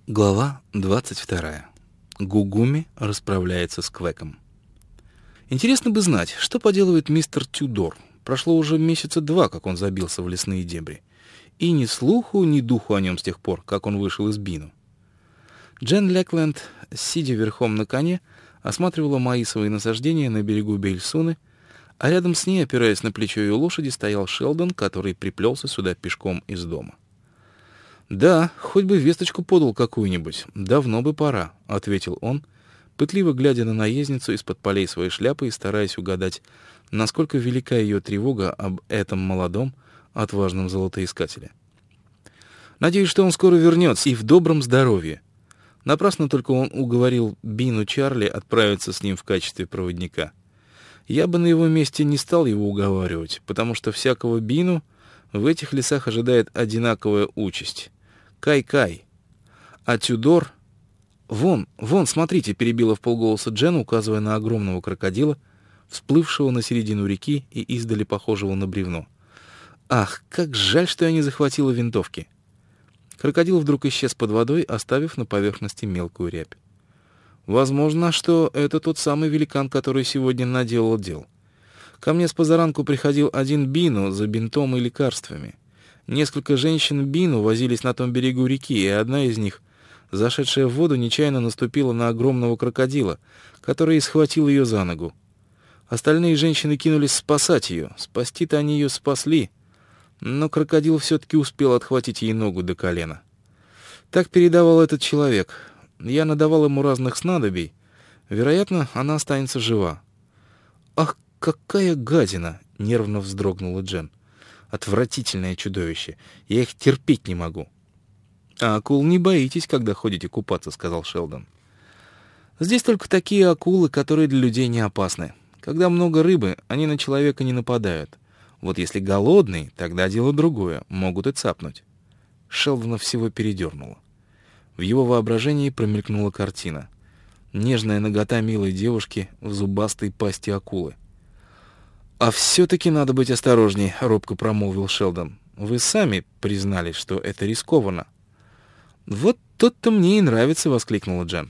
Глава 22. Гугуми расправляется с Квеком. Интересно бы знать, что поделывает мистер Тюдор. Прошло уже месяца 2, как он забился в лесные дебри. И ни слуху, ни духу о нем с тех пор, как он вышел из Бину. Джен Лекленд, сидя верхом на коне, осматривала маисовые насаждения на берегу Бельсуны, а рядом с ней, опираясь на плечо ее лошади, стоял Шелдон, который приплелся сюда пешком из дома. «Да, хоть бы весточку подал какую-нибудь. Давно бы пора», — ответил он, пытливо глядя на наездницу из-под полей своей шляпы и стараясь угадать, насколько велика ее тревога об этом молодом, отважном золотоискателе. «Надеюсь, что он скоро вернется и в добром здоровье». Напрасно только он уговорил Бину Чарли отправиться с ним в качестве проводника. Я бы на его месте не стал его уговаривать, потому что всякого Бину в этих лесах ожидает одинаковая участь. Кай-кай. А Тюдор... Вон, смотрите, перебила вполголоса Джен, указывая на огромного крокодила, всплывшего на середину реки и издали похожего на бревно. Ах, как жаль, что я не захватила винтовки. Крокодил вдруг исчез под водой, оставив на поверхности мелкую рябь. Возможно, что это тот самый великан, который сегодня наделал дел. Ко мне с позаранку приходил один Бину за бинтом и лекарствами. Несколько женщин Бину возились на том берегу реки, и одна из них, зашедшая в воду, нечаянно наступила на огромного крокодила, который и схватил ее за ногу. Остальные женщины кинулись спасать ее. Спасти-то они ее спасли, но крокодил все-таки успел отхватить ей ногу до колена. Так передавал этот человек. Я надавал ему разных снадобий. Вероятно, она останется жива. «Ах, какая гадина!» — нервно вздрогнула Джен. «Отвратительное чудовище. Я их терпеть не могу». «А акул не боитесь, когда ходите купаться», — сказал Шелдон. «Здесь только такие акулы, которые для людей не опасны. Когда много рыбы, они на человека не нападают. Вот если голодный, тогда дело другое, могут и цапнуть». Шелдона всего передернуло. В его воображении промелькнула картина. Нежная нагота милой девушки в зубастой пасти акулы. «А все-таки надо быть осторожней», — робко промолвил Шелдон. «Вы сами признались, что это рискованно». «Вот тот-то мне и нравится», — воскликнула Джен.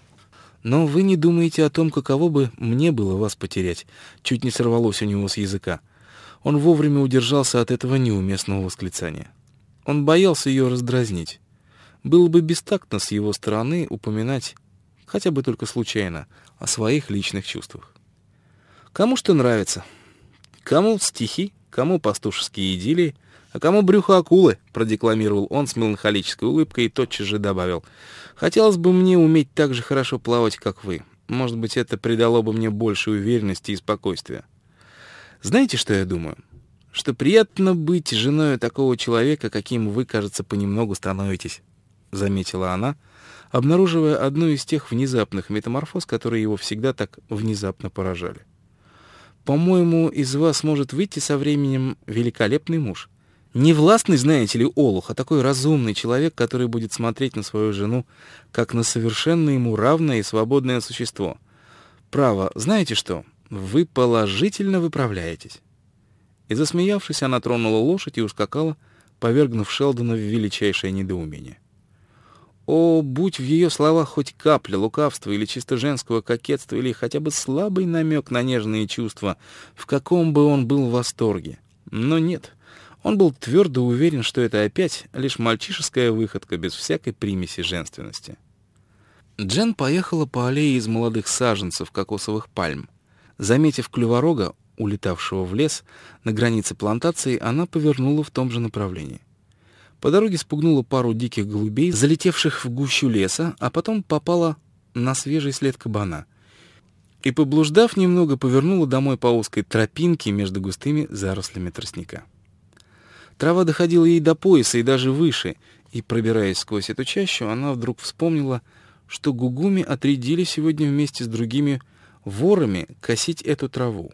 «Но вы не думаете о том, каково бы мне было вас потерять», — чуть не сорвалось у него с языка. Он вовремя удержался от этого неуместного восклицания. Он боялся ее раздразнить. Было бы бестактно с его стороны упоминать, хотя бы только случайно, о своих личных чувствах. Кому что нравится. Кому стихи, кому пастушеские идиллии, а кому брюхо акулы, продекламировал он с меланхолической улыбкой и тотчас же добавил. Хотелось бы мне уметь так же хорошо плавать, как вы. Может быть, это придало бы мне больше уверенности и спокойствия. Знаете, что я думаю? Что приятно быть женой такого человека, каким вы, кажется, понемногу становитесь, заметила она, обнаруживая одну из тех внезапных метаморфоз, которые его всегда так внезапно поражали. По-моему, из вас может выйти со временем великолепный муж. Не властный, знаете ли, олух, а такой разумный человек, который будет смотреть на свою жену как на совершенно ему равное и свободное существо. Право, знаете что? Вы положительно выправляетесь. И засмеявшись, она тронула лошадь и ускакала, повергнув Шелдона в величайшее недоумение. О, будь в ее словах хоть капля лукавства или чисто женского кокетства, или хотя бы слабый намек на нежные чувства, в каком бы он был в восторге. Но нет, он был твердо уверен, что это опять лишь мальчишеская выходка без всякой примеси женственности. Джен поехала по аллее из молодых саженцев кокосовых пальм. Заметив клюворога, улетавшего в лес на границе плантации, она повернула в том же направлении. По дороге спугнула пару диких голубей, залетевших в гущу леса, а потом попала на свежий след кабана. И, поблуждав немного, повернула домой по узкой тропинке между густыми зарослями тростника. Трава доходила ей до пояса и даже выше, и, пробираясь сквозь эту чащу, она вдруг вспомнила, что Гугуми отрядили сегодня вместе с другими ворами косить эту траву.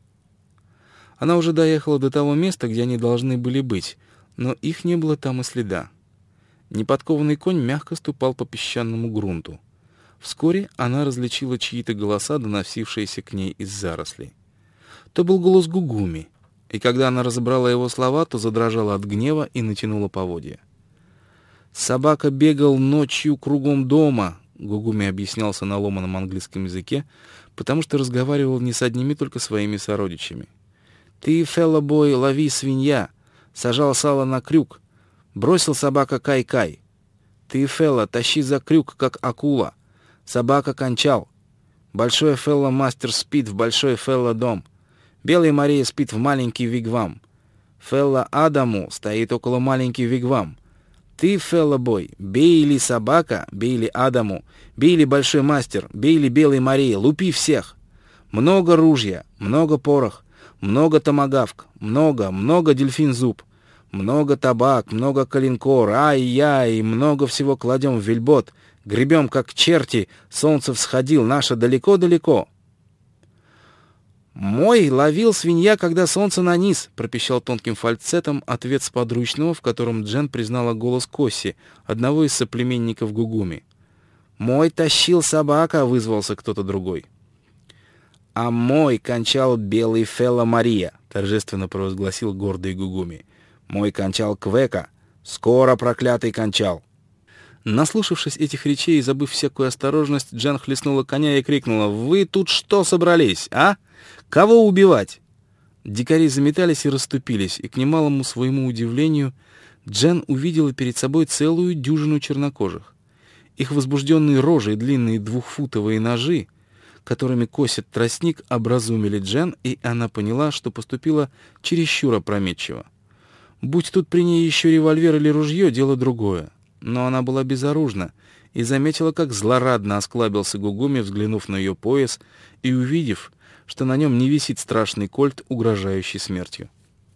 Она уже доехала до того места, где они должны были быть, но их не было там и следа. Неподкованный конь мягко ступал по песчаному грунту. Вскоре она различила чьи-то голоса, доносившиеся к ней из зарослей. То был голос Гугуми, и когда она разобрала его слова, то задрожала от гнева и натянула поводья. Собака бегал ночью кругом дома, Гугуми объяснялся на ломаном английском языке, потому что разговаривал не с одними только своими сородичами. Ты, феллобой, лови свинья, сажал сало на крюк, бросил собака кай-кай. Ты, фелла, тащи за крюк, как акула, собака кончал. Большой фелла мастер спит в большой фелла дом. Белый Мария спит в маленький вигвам. Фелла Адаму стоит около маленький вигвам. Ты, фелла бой, бей ли собака, бей ли Адаму, бей ли большой мастер, бей ли белый Мария, лупи всех. Много ружья, много порох, много томагавк, много дельфин зуб, много табак, много калинкор, ай-яй, много всего кладем в вельбот, гребем как черти, солнце всходил, наше далеко-далеко. «Мой ловил свинья, когда солнце на низ», — пропищал тонким фальцетом ответ с подручного, в котором Джен признала голос Косси, одного из соплеменников Гугуми. «Мой тащил собака», — вызвался кто-то другой. «А мой кончал белый фелла Мария», — торжественно провозгласил гордый Гугуми. «Мой кончал Квека, скоро проклятый кончал». Наслушавшись этих речей и забыв всякую осторожность, Джен хлестнула коня и крикнула: «Вы тут что собрались, а? Кого убивать?» Дикари заметались и расступились, и, к немалому своему удивлению, Джен увидела перед собой целую дюжину чернокожих. Их возбужденные рожи и длинные двухфутовые ножи, которыми косят тростник, образумили Джен, и она поняла, что поступила чересчур опрометчиво. Будь тут при ней еще револьвер или ружье, дело другое. Но она была безоружна и заметила, как злорадно осклабился Гугуми, взглянув на ее пояс и увидев, что на нем не висит страшный кольт, угрожающий смертью.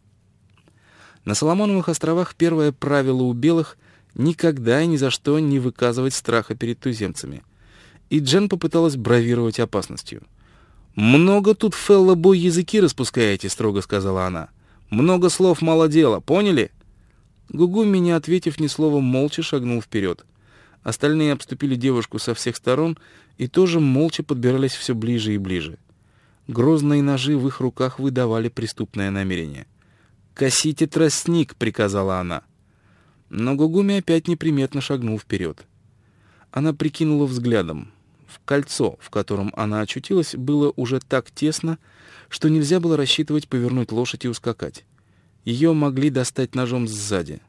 На Соломоновых островах первое правило у белых — никогда и ни за что не выказывать страха перед туземцами. И Джен попыталась бравировать опасностью. «Много тут, феллобой, языки распускаете», — строго сказала она. «Много слов, мало дела, поняли?» Гугуми, не ответив ни слова, молча шагнул вперед. Остальные обступили девушку со всех сторон и тоже молча подбирались все ближе и ближе. Грозные ножи в их руках выдавали преступное намерение. «Косите тростник», — приказала она. Но Гугуми опять неприметно шагнул вперед. Она прикинула взглядом. В кольцо, в котором она очутилась, было уже так тесно, что нельзя было рассчитывать повернуть лошадь и ускакать. Ее могли достать ножом сзади.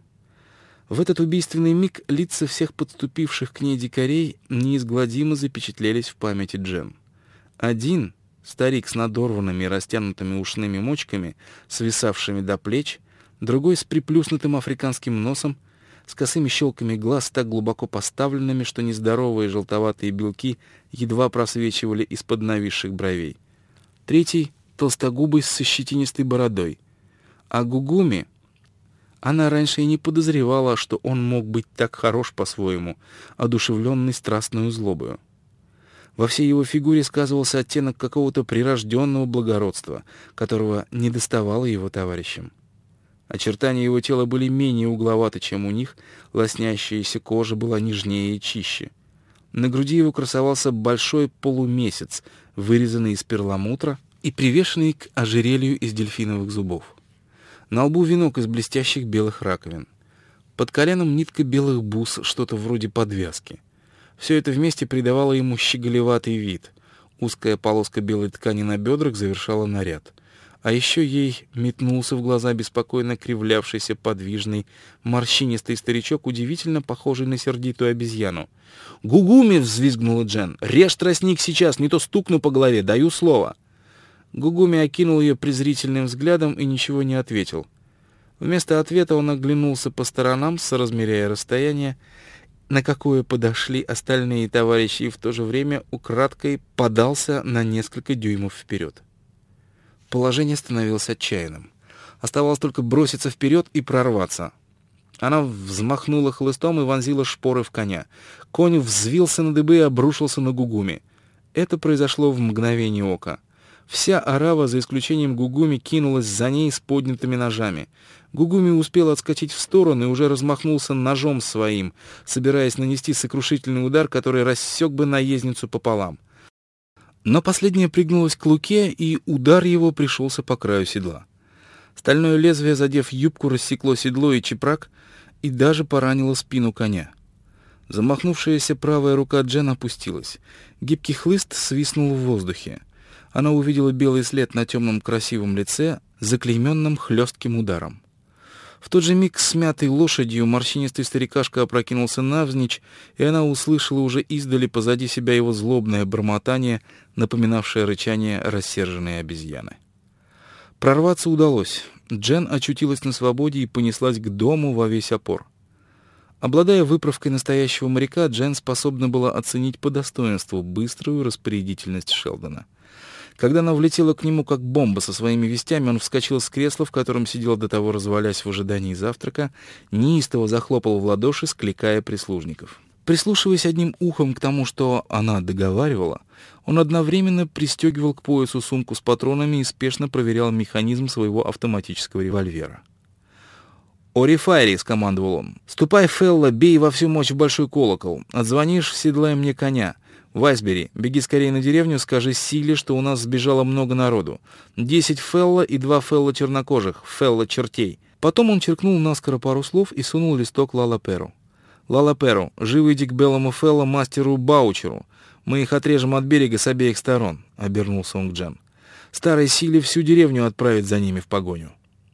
В этот убийственный миг лица всех подступивших к ней дикарей неизгладимо запечатлелись в памяти Джен. Один, старик с надорванными и растянутыми ушными мочками, свисавшими до плеч, другой с приплюснутым африканским носом, с косыми щелками глаз, так глубоко поставленными, что нездоровые желтоватые белки едва просвечивали из-под нависших бровей. Третий — толстогубый со щетинистой бородой. А Гугуми, она раньше и не подозревала, что он мог быть так хорош по-своему, одушевленный страстную злобою. Во всей его фигуре сказывался оттенок какого-то прирожденного благородства, которого недоставало его товарищам. Очертания его тела были менее угловаты, чем у них, лоснящаяся кожа была нежнее и чище. На груди его красовался большой полумесяц, вырезанный из перламутра и привешенный к ожерелью из дельфиновых зубов. На лбу венок из блестящих белых раковин. Под коленом нитка белых бус, что-то вроде подвязки. Все это вместе придавало ему щеголеватый вид. Узкая полоска белой ткани на бедрах завершала наряд. А еще ей метнулся в глаза беспокойно кривлявшийся подвижный, морщинистый старичок, удивительно похожий на сердитую обезьяну. «Гугуми!» — взвизгнула Джен. «Режь тростник сейчас, не то стукну по голове, даю слово!» Гугуми окинул ее презрительным взглядом и ничего не ответил. Вместо ответа он оглянулся по сторонам, соразмеряя расстояние, на какое подошли остальные товарищи, и в то же время украдкой подался на несколько дюймов вперед. Положение становилось отчаянным. Оставалось только броситься вперед и прорваться. Она взмахнула хлыстом и вонзила шпоры в коня. Конь взвился на дыбы и обрушился на Гугуми. Это произошло в мгновение ока. Вся орава, за исключением Гугуми, кинулась за ней с поднятыми ножами. Гугуми успел отскочить в сторону и уже размахнулся ножом своим, собираясь нанести сокрушительный удар, который рассек бы наездницу пополам. Но последняя пригнулась к луке, и удар его пришелся по краю седла. Стальное лезвие, задев юбку, рассекло седло и чепрак, и даже поранила спину коня. Замахнувшаяся правая рука Джен опустилась. Гибкий хлыст свистнул в воздухе. Она увидела белый след на темном красивом лице, заклейменном хлестким ударом. В тот же миг смятой лошадью морщинистый старикашка опрокинулся навзничь, и она услышала уже издали позади себя его злобное бормотание, напоминавшее рычание рассерженной обезьяны. Прорваться удалось. Джен очутилась на свободе и понеслась к дому во весь опор. Обладая выправкой настоящего моряка, Джен способна была оценить по достоинству быструю распорядительность Шелдона. Когда она влетела к нему как бомба со своими вестями, он вскочил с кресла, в котором сидел до того, развалясь в ожидании завтрака, неистово захлопал в ладоши, скликая прислужников. Прислушиваясь одним ухом к тому, что она договаривала, он одновременно пристегивал к поясу сумку с патронами и спешно проверял механизм своего автоматического револьвера. «Ори Файри!» — скомандовал он. «Ступай, Фелла, бей во всю мощь в большой колокол. Отзвонишь, седлай мне коня. Вайсбери, беги скорее на деревню, скажи Силе, что у нас сбежало много народу. 10 Фелла и 2 Фелла чернокожих, Фелла чертей». Потом он черкнул наскоро пару слов и сунул листок Лалаперу. «Лалаперу, живо иди к белому Фелла мастеру Баучеру. Мы их отрежем от берега с обеих сторон», — обернулся он к Джен. «Старой Силе всю деревню отправит за ними в погоню».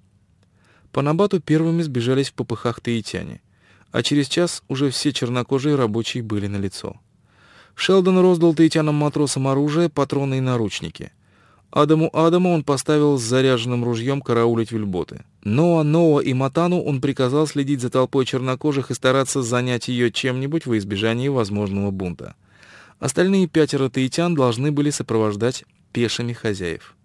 По Набату первыми сбежались в попыхах таитяне, а через час уже все чернокожие рабочие были налицо. Шелдон роздал таитянам-матросам оружие, патроны и наручники. Адаму он поставил с заряженным ружьем караулить вельботы. Ноа и Матану он приказал следить за толпой чернокожих и стараться занять ее чем-нибудь во избежание возможного бунта. Остальные 5 таитян должны были сопровождать пешими хозяев.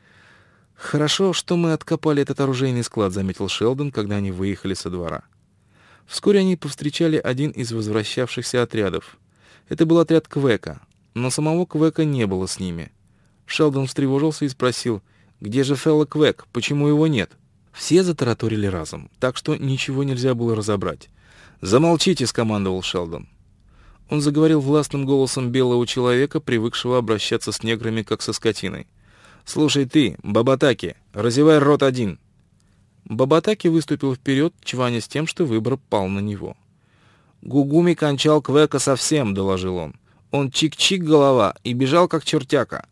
«Хорошо, что мы откопали этот оружейный склад», — заметил Шелдон, когда они выехали со двора. Вскоре они повстречали один из возвращавшихся отрядов. Это был отряд Квека, но самого Квека не было с ними. Шелдон встревожился и спросил, где же Фелла Квек, почему его нет? Все затараторили разом, так что ничего нельзя было разобрать. «Замолчите», — скомандовал Шелдон. Он заговорил властным голосом белого человека, привыкшего обращаться с неграми, как со скотиной. «Слушай ты, Бабатаки, разевай рот один!» Бабатаки выступил вперед, чваня с тем, что выбор пал на него. «Гугуми кончал Квека совсем», — доложил он. «Он чик-чик голова и бежал, как чертяка».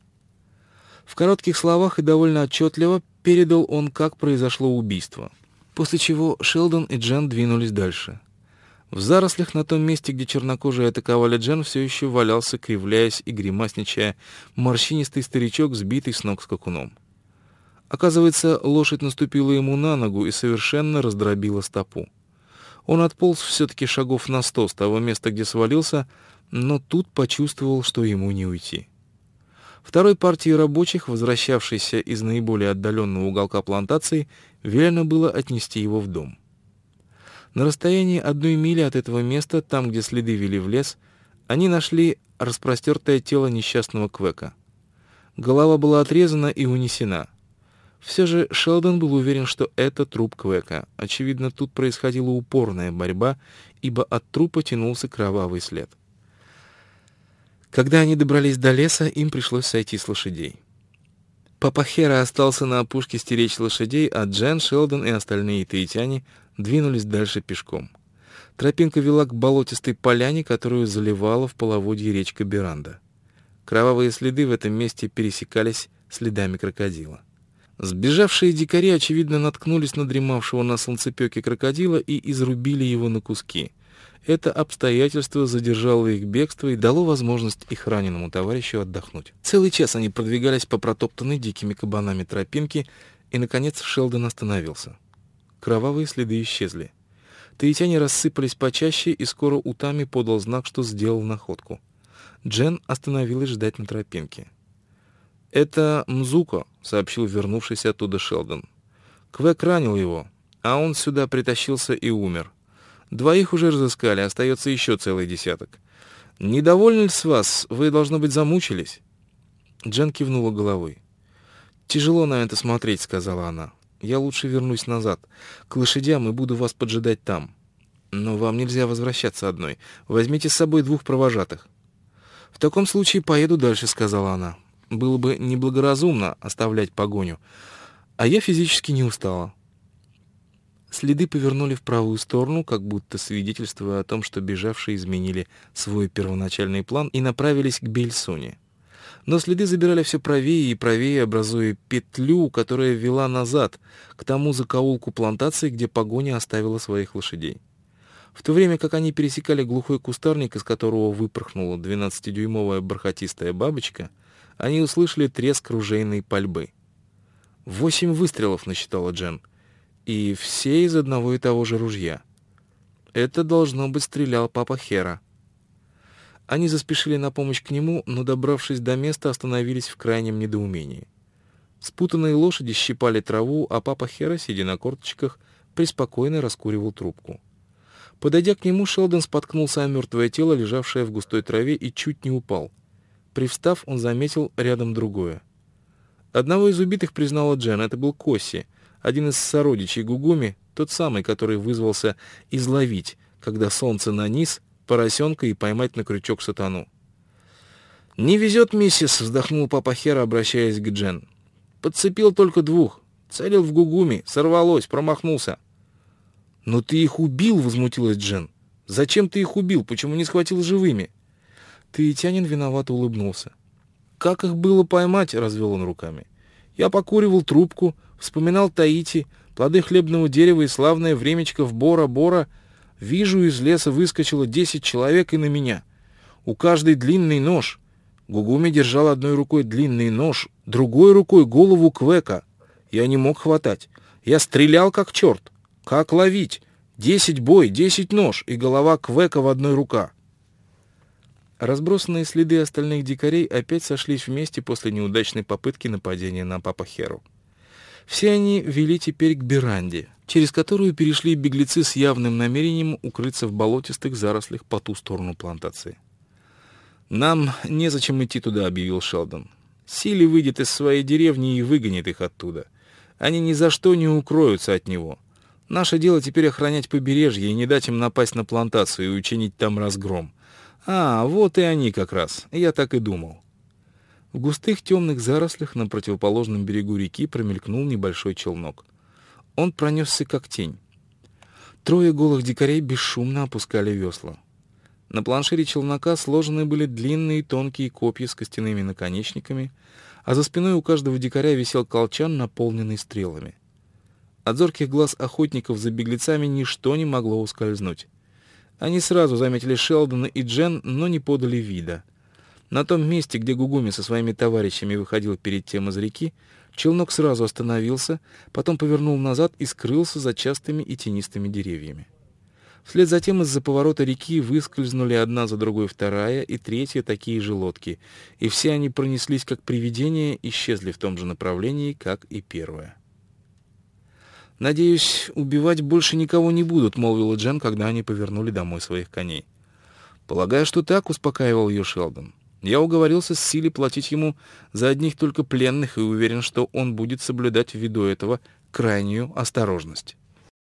В коротких словах и довольно отчетливо передал он, как произошло убийство. После чего Шелдон и Джен двинулись дальше. В зарослях на том месте, где чернокожие атаковали Джен, все еще валялся, кривляясь и гримасничая, морщинистый старичок, сбитый с ног скакуном. Оказывается, лошадь наступила ему на ногу и совершенно раздробила стопу. Он отполз все-таки шагов на 100 с того места, где свалился, но тут почувствовал, что ему не уйти. Второй партии рабочих, возвращавшейся из наиболее отдаленного уголка плантации, велено было отнести его в дом. На расстоянии 1 мили от этого места, там, где следы вели в лес, они нашли распростертое тело несчастного Квека. Голова была отрезана и унесена. Все же Шелдон был уверен, что это труп Квека. Очевидно, тут происходила упорная борьба, ибо от трупа тянулся кровавый след. Когда они добрались до леса, им пришлось сойти с лошадей. Папахера остался на опушке стеречь лошадей, а Джен, Шелдон и остальные таитяне двинулись дальше пешком. Тропинка вела к болотистой поляне, которую заливала в половодье речка Беранда. Кровавые следы в этом месте пересекались следами крокодила. Сбежавшие дикари, очевидно, наткнулись на дремавшего на солнцепёке крокодила и изрубили его на куски. Это обстоятельство задержало их бегство и дало возможность их раненому товарищу отдохнуть. Целый час они продвигались по протоптанной дикими кабанами тропинке, и, наконец, Шелдон остановился. Кровавые следы исчезли. Таитяне рассыпались почаще, и скоро Утами подал знак, что сделал находку. Джен остановилась ждать на тропинке. «Это Мзуко», — сообщил вернувшийся оттуда Шелдон. «Квек ранил его, а он сюда притащился и умер. 2 уже разыскали, остается еще целый 10. Недовольны ли с вас? Вы, должно быть, замучились?» Джен кивнула головой. «Тяжело на это смотреть», — сказала она. «Я лучше вернусь назад, к лошадям, и буду вас поджидать там. Но вам нельзя возвращаться одной. Возьмите с собой 2 провожатых». «В таком случае поеду дальше», — сказала она. «Было бы неблагоразумно оставлять погоню, а я физически не устала». Следы повернули в правую сторону, как будто свидетельствуя о том, что бежавшие изменили свой первоначальный план и направились к Бельсоне. Но следы забирали все правее и правее, образуя петлю, которая вела назад, к тому закоулку плантации, где погоня оставила своих лошадей. В то время как они пересекали глухой кустарник, из которого выпорхнула 12-дюймовая бархатистая бабочка, они услышали треск ружейной пальбы. 8 выстрелов, насчитала Джен, и все из одного и того же ружья. Это, должно быть, стрелял папа Хера. Они заспешили на помощь к нему, но, добравшись до места, остановились в крайнем недоумении. Спутанные лошади щипали траву, а папа Хера, сидя на корточках, преспокойно раскуривал трубку. Подойдя к нему, Шелдон споткнулся о мертвое тело, лежавшее в густой траве, и чуть не упал. Привстав, он заметил рядом другое. Одного из убитых признала Джен, это был Косси, один из сородичей Гугуми, тот самый, который вызвался изловить, когда солнце на низ, поросенка и поймать на крючок сатану. «Не везет, миссис», — вздохнул папа Хера, обращаясь к Джен. «Подцепил только 2. Целил в Гугуми, сорвалось, промахнулся». «Но ты их убил», — возмутилась Джен. «Зачем ты их убил? Почему не схватил живыми?» Таитянин виновато улыбнулся. «Как их было поймать?» — развел он руками. «Я покуривал трубку, вспоминал Таити, плоды хлебного дерева и славное времечко в Бора-Бора. Вижу, из леса выскочило 10 человек и на меня. У каждой длинный нож. Гугуми держал одной рукой длинный нож, другой рукой голову Квека. Я не мог хватать. Я стрелял как черт. Как ловить? 10 бой, 10 нож и голова Квека в одной руке». Разбросанные следы остальных дикарей опять сошлись вместе после неудачной попытки нападения на папа Херу. Все они вели теперь к Беранде, через которую перешли беглецы с явным намерением укрыться в болотистых зарослях по ту сторону плантации. «Нам незачем идти туда», — объявил Шелдон. «Силли выйдет из своей деревни и выгонит их оттуда. Они ни за что не укроются от него. Наше дело теперь охранять побережье и не дать им напасть на плантацию и учинить там разгром. А, вот и они как раз. Я так и думал». В густых темных зарослях на противоположном берегу реки промелькнул небольшой челнок. Он пронесся как тень. 3 голых дикарей бесшумно опускали весла. На планшире челнока сложены были длинные тонкие копья с костяными наконечниками, а за спиной у каждого дикаря висел колчан, наполненный стрелами. От зорких глаз охотников за беглецами ничто не могло ускользнуть. Они сразу заметили Шелдона и Джен, но не подали вида. На том месте, где Гугуми со своими товарищами выходил перед тем из реки, челнок сразу остановился, потом повернул назад и скрылся за частыми и тенистыми деревьями. Вслед за тем из-за поворота реки выскользнули одна за другой 2-я и 3-я такие же лодки, и все они пронеслись как привидения, исчезли в том же направлении, как и 1-я. «Надеюсь, убивать больше никого не будут», — молвила Джен, когда они повернули домой своих коней. «Полагаю, что так», — успокаивал ее Шелдон. «Я уговорился с Силли платить ему за одних только пленных и уверен, что он будет соблюдать ввиду этого крайнюю осторожность».